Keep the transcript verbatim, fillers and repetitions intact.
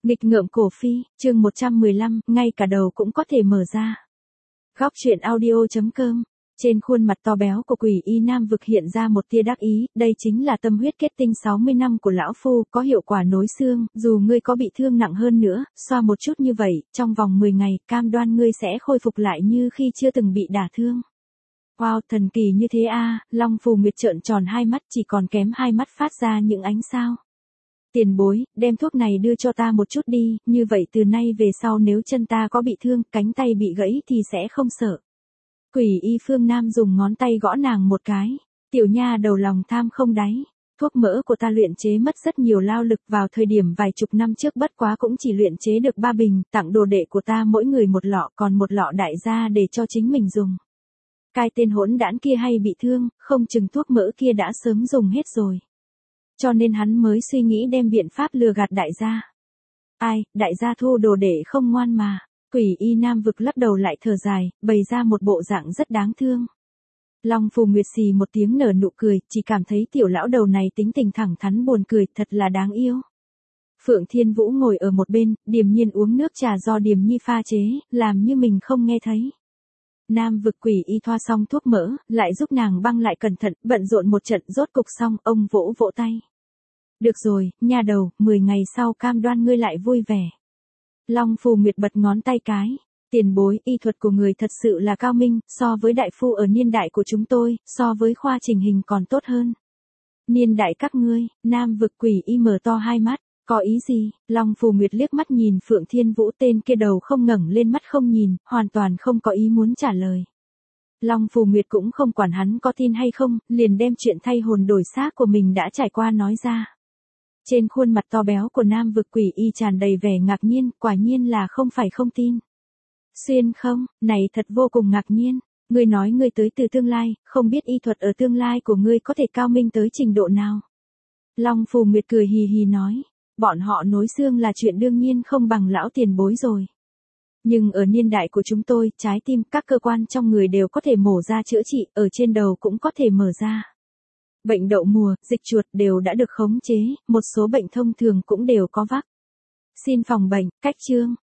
Nghịch ngợm cổ phi, chương một trăm mười lăm, ngay cả đầu cũng có thể mở ra. Góc truyện audio chấm com. Trên khuôn mặt to béo của Quỷ Y Nam Vực hiện ra một tia đắc ý, đây chính là tâm huyết kết tinh sáu mươi năm của lão phu, có hiệu quả nối xương, dù ngươi có bị thương nặng hơn nữa, xoa một chút như vậy, trong vòng mười ngày, cam đoan ngươi sẽ khôi phục lại như khi chưa từng bị đả thương. Wow, thần kỳ như thế a, Long Phù Nguyệt trợn tròn hai mắt, chỉ còn kém hai mắt phát ra những ánh sao. Tiền bối, đem thuốc này đưa cho ta một chút đi, như vậy từ nay về sau nếu chân ta có bị thương, cánh tay bị gãy thì sẽ không sợ. Quỷ Y Phương Nam dùng ngón tay gõ nàng một cái. Tiểu nha đầu lòng tham không đáy. Thuốc mỡ của ta luyện chế mất rất nhiều lao lực vào thời điểm vài chục năm trước, bất quá cũng chỉ luyện chế được ba bình, tặng đồ đệ của ta mỗi người một lọ, còn một lọ đại gia để cho chính mình dùng. Cái tên hỗn đản kia hay bị thương, không chừng thuốc mỡ kia đã sớm dùng hết rồi. Cho nên hắn mới suy nghĩ đem biện pháp lừa gạt đại gia. Ai, đại gia thu đồ đệ không ngoan mà. Quỷ Y Nam Vực lắc đầu lại thở dài, bày ra một bộ dạng rất đáng thương. Long Phù Nguyệt xì một tiếng nở nụ cười, chỉ cảm thấy tiểu lão đầu này tính tình thẳng thắn buồn cười, thật là đáng yêu. Phượng Thiên Vũ ngồi ở một bên, điềm nhiên uống nước trà do Điềm Nhi pha chế, làm như mình không nghe thấy. Nam Vực Quỷ Y thoa xong thuốc mỡ, lại giúp nàng băng lại cẩn thận, bận rộn một trận rốt cục xong, ông vỗ vỗ tay. Được rồi, nha đầu, mười ngày sau cam đoan ngươi lại vui vẻ. Long Phù Nguyệt bật ngón tay cái. Tiền bối, y thuật của người thật sự là cao minh, so với đại phu ở niên đại của chúng tôi, so với khoa trình hình còn tốt hơn. Niên đại các ngươi, Nam Vực Quỷ Y mở to hai mắt, có ý gì? Long Phù Nguyệt liếc mắt nhìn Phượng Thiên Vũ, tên kia đầu không ngẩng lên mắt không nhìn, hoàn toàn không có ý muốn trả lời. Long Phù Nguyệt cũng không quản hắn có tin hay không, liền đem chuyện thay hồn đổi xác của mình đã trải qua nói ra. Trên khuôn mặt to béo của Nam Vực Quỷ Y tràn đầy vẻ ngạc nhiên, quả nhiên là không phải không tin. Xuyên không, này thật vô cùng ngạc nhiên, ngươi nói ngươi tới từ tương lai, không biết y thuật ở tương lai của ngươi có thể cao minh tới trình độ nào. Long Phù Nguyệt cười hì hì nói, bọn họ nối xương là chuyện đương nhiên không bằng lão tiền bối rồi. Nhưng ở niên đại của chúng tôi, trái tim, các cơ quan trong người đều có thể mổ ra chữa trị, ở trên đầu cũng có thể mở ra. Bệnh đậu mùa, dịch chuột đều đã được khống chế, một số bệnh thông thường cũng đều có vắc xin phòng bệnh, cách chương.